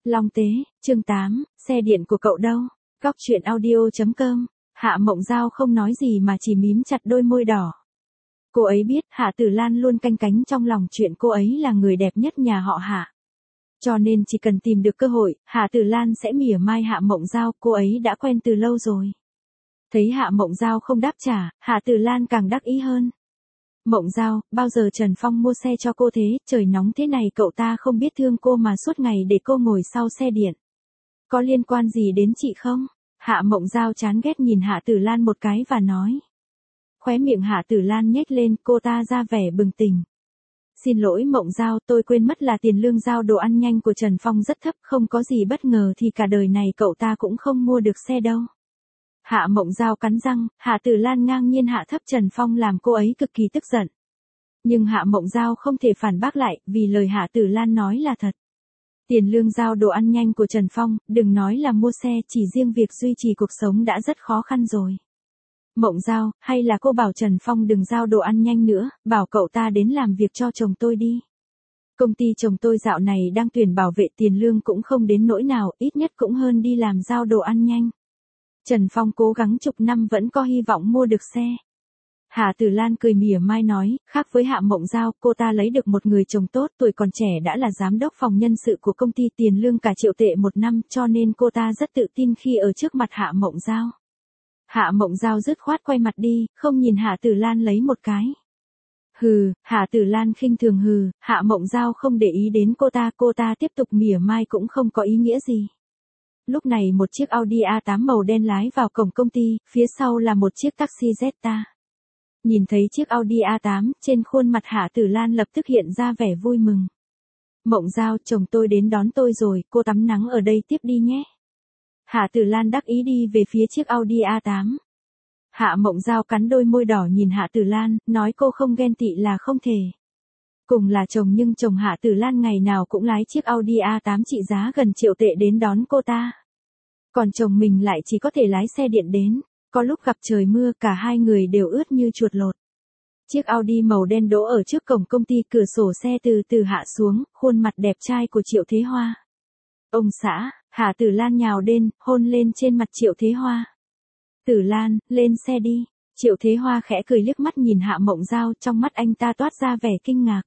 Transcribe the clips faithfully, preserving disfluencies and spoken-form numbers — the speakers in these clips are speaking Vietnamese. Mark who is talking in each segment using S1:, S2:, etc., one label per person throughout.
S1: Long Tế, chương tám, xe điện của cậu đâu? Cóc truyện audio chấm com. Hạ Mộng Giao không nói gì mà chỉ mím chặt đôi môi đỏ. Cô ấy biết Hạ Tử Lan luôn canh cánh trong lòng chuyện cô ấy là người đẹp nhất nhà họ Hạ. Cho nên chỉ cần tìm được cơ hội, Hạ Tử Lan sẽ mỉa mai Hạ Mộng Giao, cô ấy đã quen từ lâu rồi. Thấy Hạ Mộng Giao không đáp trả, Hạ Tử Lan càng đắc ý hơn. Mộng Giao, bao giờ Trần Phong mua xe cho cô thế, trời nóng thế này cậu ta không biết thương cô mà suốt ngày để cô ngồi sau xe điện. Có liên quan gì đến chị không? Hạ Mộng Giao chán ghét nhìn Hạ Tử Lan một cái và nói. Khóe miệng Hạ Tử Lan nhếch lên, cô ta ra vẻ bừng tỉnh. Xin lỗi Mộng Giao, tôi quên mất là tiền lương giao đồ ăn nhanh của Trần Phong rất thấp, không có gì bất ngờ thì cả đời này cậu ta cũng không mua được xe đâu. Hạ Mộng Giao cắn răng, Hạ Tử Lan ngang nhiên hạ thấp Trần Phong làm cô ấy cực kỳ tức giận. Nhưng Hạ Mộng Giao không thể phản bác lại, vì lời Hạ Tử Lan nói là thật. Tiền lương giao đồ ăn nhanh của Trần Phong, đừng nói là mua xe, chỉ riêng việc duy trì cuộc sống đã rất khó khăn rồi. Mộng Giao, hay là cô bảo Trần Phong đừng giao đồ ăn nhanh nữa, bảo cậu ta đến làm việc cho chồng tôi đi. Công ty chồng tôi dạo này đang tuyển bảo vệ, tiền lương cũng không đến nỗi nào, ít nhất cũng hơn đi làm giao đồ ăn nhanh. Trần Phong cố gắng chục năm vẫn có hy vọng mua được xe. Hạ Tử Lan cười mỉa mai nói, khác với Hạ Mộng Giao, cô ta lấy được một người chồng tốt, tuổi còn trẻ đã là giám đốc phòng nhân sự của công ty, tiền lương cả triệu tệ một năm, cho nên cô ta rất tự tin khi ở trước mặt Hạ Mộng Giao. Hạ Mộng Giao dứt khoát quay mặt đi, không nhìn Hạ Tử Lan lấy một cái. Hừ, Hạ Tử Lan khinh thường hừ, Hạ Mộng Giao không để ý đến cô ta, cô ta tiếp tục mỉa mai cũng không có ý nghĩa gì. Lúc này một chiếc Audi a tám màu đen lái vào cổng công ty, phía sau là một chiếc taxi Jetta. Nhìn thấy chiếc Audi a tám, trên khuôn mặt Hạ Tử Lan lập tức hiện ra vẻ vui mừng. Mộng Giao, chồng tôi đến đón tôi rồi, cô tắm nắng ở đây tiếp đi nhé. Hạ Tử Lan đắc ý đi về phía chiếc Audi a tám. Hạ Mộng Giao cắn đôi môi đỏ nhìn Hạ Tử Lan, nói cô không ghen tị là không thể. Cùng là chồng nhưng chồng Hạ Tử Lan ngày nào cũng lái chiếc Audi a tám trị giá gần triệu tệ đến đón cô ta. Còn chồng mình lại chỉ có thể lái xe điện đến, có lúc gặp trời mưa cả hai người đều ướt như chuột lột. Chiếc Audi màu đen đỗ ở trước cổng công ty, cửa sổ xe từ từ hạ xuống, khuôn mặt đẹp trai của Triệu Thế Hoa. Ông xã, Hạ Tử Lan nhào đến, hôn lên trên mặt Triệu Thế Hoa. Tử Lan, lên xe đi. Triệu Thế Hoa khẽ cười liếc mắt nhìn Hạ Mộng Giao, trong mắt anh ta toát ra vẻ kinh ngạc.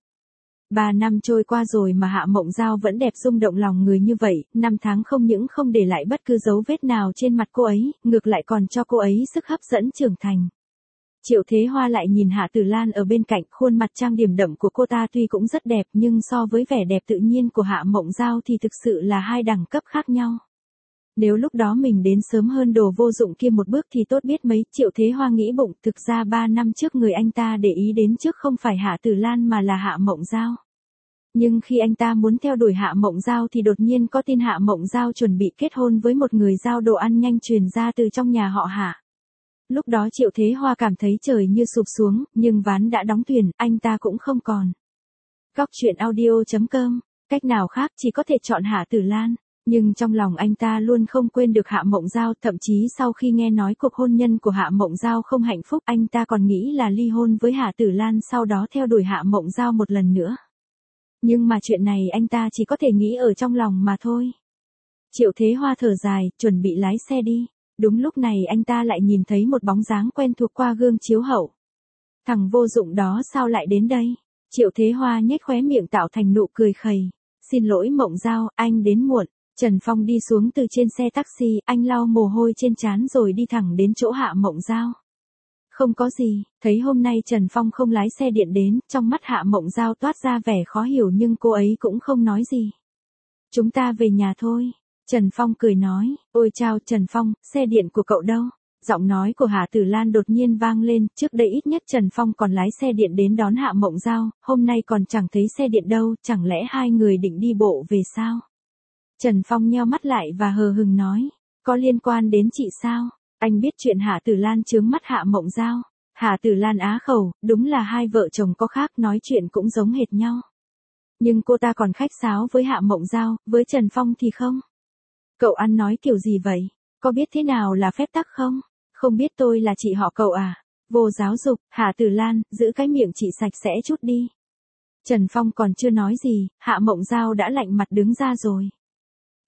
S1: Ba năm trôi qua rồi mà Hạ Mộng Giao vẫn đẹp rung động lòng người như vậy, năm tháng không những không để lại bất cứ dấu vết nào trên mặt cô ấy, ngược lại còn cho cô ấy sức hấp dẫn trưởng thành. Triệu Thế Hoa lại nhìn Hạ Tử Lan ở bên cạnh, khuôn mặt trang điểm đậm của cô ta tuy cũng rất đẹp nhưng so với vẻ đẹp tự nhiên của Hạ Mộng Giao thì thực sự là hai đẳng cấp khác nhau. Nếu lúc đó mình đến sớm hơn đồ vô dụng kia một bước thì tốt biết mấy, Triệu Thế Hoa nghĩ bụng, thực ra ba năm trước người anh ta để ý đến trước không phải Hạ Tử Lan mà là Hạ Mộng Giao. Nhưng khi anh ta muốn theo đuổi Hạ Mộng Giao thì đột nhiên có tin Hạ Mộng Giao chuẩn bị kết hôn với một người giao đồ ăn nhanh truyền ra từ trong nhà họ Hạ. Lúc đó Triệu Thế Hoa cảm thấy trời như sụp xuống, nhưng ván đã đóng thuyền, anh ta cũng không còn. Cóc truyện audio chấm com, cách nào khác chỉ có thể chọn Hạ Tử Lan. Nhưng trong lòng anh ta luôn không quên được Hạ Mộng Giao, thậm chí sau khi nghe nói cuộc hôn nhân của Hạ Mộng Giao không hạnh phúc, anh ta còn nghĩ là ly hôn với Hạ Tử Lan sau đó theo đuổi Hạ Mộng Giao một lần nữa. Nhưng mà chuyện này anh ta chỉ có thể nghĩ ở trong lòng mà thôi. Triệu Thế Hoa thở dài, chuẩn bị lái xe đi. Đúng lúc này anh ta lại nhìn thấy một bóng dáng quen thuộc qua gương chiếu hậu. Thằng vô dụng đó sao lại đến đây? Triệu Thế Hoa nhếch khóe miệng tạo thành nụ cười khầy. Xin lỗi Mộng Giao, anh đến muộn. Trần Phong đi xuống từ trên xe taxi, anh lau mồ hôi trên trán rồi đi thẳng đến chỗ Hạ Mộng Giao. Không có gì, thấy hôm nay Trần Phong không lái xe điện đến, trong mắt Hạ Mộng Giao toát ra vẻ khó hiểu nhưng cô ấy cũng không nói gì. Chúng ta về nhà thôi. Trần Phong cười nói, ôi chao Trần Phong, xe điện của cậu đâu? Giọng nói của Hạ Tử Lan đột nhiên vang lên, trước đây ít nhất Trần Phong còn lái xe điện đến đón Hạ Mộng Giao, hôm nay còn chẳng thấy xe điện đâu, chẳng lẽ hai người định đi bộ về sao? Trần Phong nheo mắt lại và hờ hừng nói, có liên quan đến chị sao? Anh biết chuyện Hạ Tử Lan chướng mắt Hạ Mộng Giao. Hạ Tử Lan á khẩu, đúng là hai vợ chồng có khác, nói chuyện cũng giống hệt nhau. Nhưng cô ta còn khách sáo với Hạ Mộng Giao, với Trần Phong thì không. Cậu ăn nói kiểu gì vậy? Có biết thế nào là phép tắc không? Không biết tôi là chị họ cậu à? Vô giáo dục, Hạ Tử Lan, giữ cái miệng chị sạch sẽ chút đi. Trần Phong còn chưa nói gì, Hạ Mộng Giao đã lạnh mặt đứng ra rồi.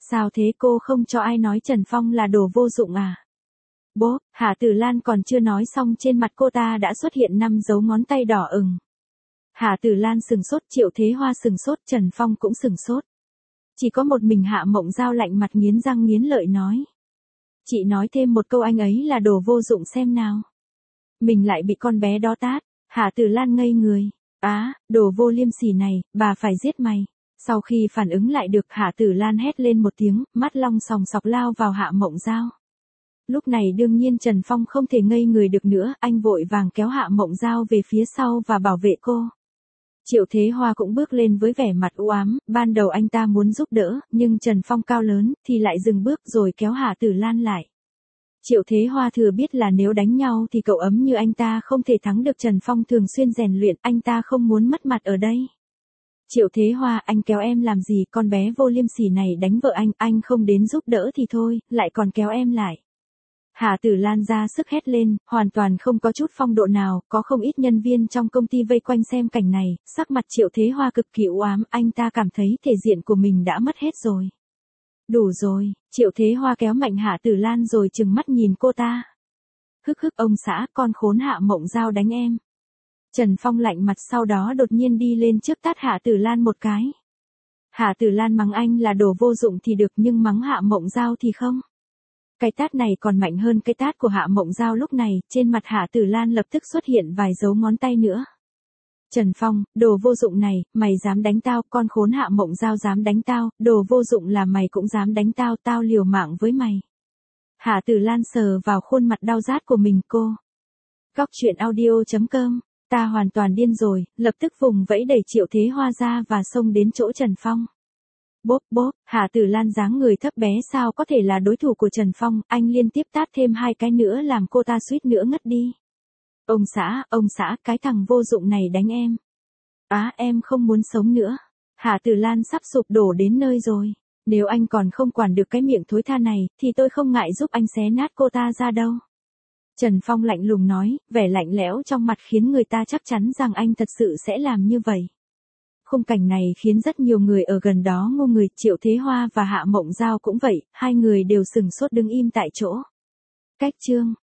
S1: Sao thế, cô không cho ai nói Trần Phong là đồ vô dụng à? Bố, Hạ Tử Lan còn chưa nói xong trên mặt cô ta đã xuất hiện năm dấu ngón tay đỏ ửng. Hạ Tử Lan sừng sốt, Triệu Thế Hoa sừng sốt, Trần Phong cũng sừng sốt. Chỉ có một mình Hạ Mộng Giao lạnh mặt nghiến răng nghiến lợi nói. Chị nói thêm một câu anh ấy là đồ vô dụng xem nào. Mình lại bị con bé đó tát. Hạ Tử Lan ngây người. Á, đồ vô liêm sỉ này, bà phải giết mày. Sau khi phản ứng lại được, Hạ Tử Lan hét lên một tiếng, mắt long sòng sọc lao vào Hạ Mộng Giao. Lúc này đương nhiên Trần Phong không thể ngây người được nữa, anh vội vàng kéo Hạ Mộng Giao về phía sau và bảo vệ cô. Triệu Thế Hoa cũng bước lên với vẻ mặt u ám, ban đầu anh ta muốn giúp đỡ, nhưng Trần Phong cao lớn, thì lại dừng bước rồi kéo Hạ Tử Lan lại. Triệu Thế Hoa thừa biết là nếu đánh nhau thì cậu ấm như anh ta không thể thắng được Trần Phong thường xuyên rèn luyện, anh ta không muốn mất mặt ở đây. Triệu Thế Hoa, anh kéo em làm gì, con bé vô liêm sỉ này đánh vợ anh, anh không đến giúp đỡ thì thôi, lại còn kéo em lại. Hạ Tử Lan ra sức hét lên, hoàn toàn không có chút phong độ nào, có không ít nhân viên trong công ty vây quanh xem cảnh này, sắc mặt Triệu Thế Hoa cực kỳ u ám, anh ta cảm thấy thể diện của mình đã mất hết rồi. Đủ rồi, Triệu Thế Hoa kéo mạnh Hạ Tử Lan rồi trừng mắt nhìn cô ta. Hức hức, ông xã, con khốn Hạ Mộng Giao đánh em. Trần Phong lạnh mặt sau đó đột nhiên đi lên trước tát Hạ Tử Lan một cái. Hạ Tử Lan mắng anh là đồ vô dụng thì được nhưng mắng Hạ Mộng Giao thì không. Cái tát này còn mạnh hơn cái tát của Hạ Mộng Giao lúc này, trên mặt Hạ Tử Lan lập tức xuất hiện vài dấu ngón tay nữa. Trần Phong, đồ vô dụng này, mày dám đánh tao, con khốn Hạ Mộng Giao dám đánh tao, đồ vô dụng là mày cũng dám đánh tao, tao liều mạng với mày. Hạ Tử Lan sờ vào khuôn mặt đau rát của mình cô. Góc truyện audio chấm com, ta hoàn toàn điên rồi, lập tức vùng vẫy đẩy Triệu Thế Hoa ra và xông đến chỗ Trần Phong. Bốp bốp, Hạ Tử Lan dáng người thấp bé sao có thể là đối thủ của Trần Phong, anh liên tiếp tát thêm hai cái nữa làm cô ta suýt nữa ngất đi. Ông xã, ông xã, cái thằng vô dụng này đánh em. Á, em không muốn sống nữa. Hạ Tử Lan sắp sụp đổ đến nơi rồi. Nếu anh còn không quản được cái miệng thối tha này, thì tôi không ngại giúp anh xé nát cô ta ra đâu. Trần Phong lạnh lùng nói, vẻ lạnh lẽo trong mặt khiến người ta chắc chắn rằng anh thật sự sẽ làm như vậy. Khung cảnh này khiến rất nhiều người ở gần đó ngô người, Triệu Thế Hoa và Hạ Mộng Giao cũng vậy, hai người đều sừng sốt đứng im tại chỗ. Cách chương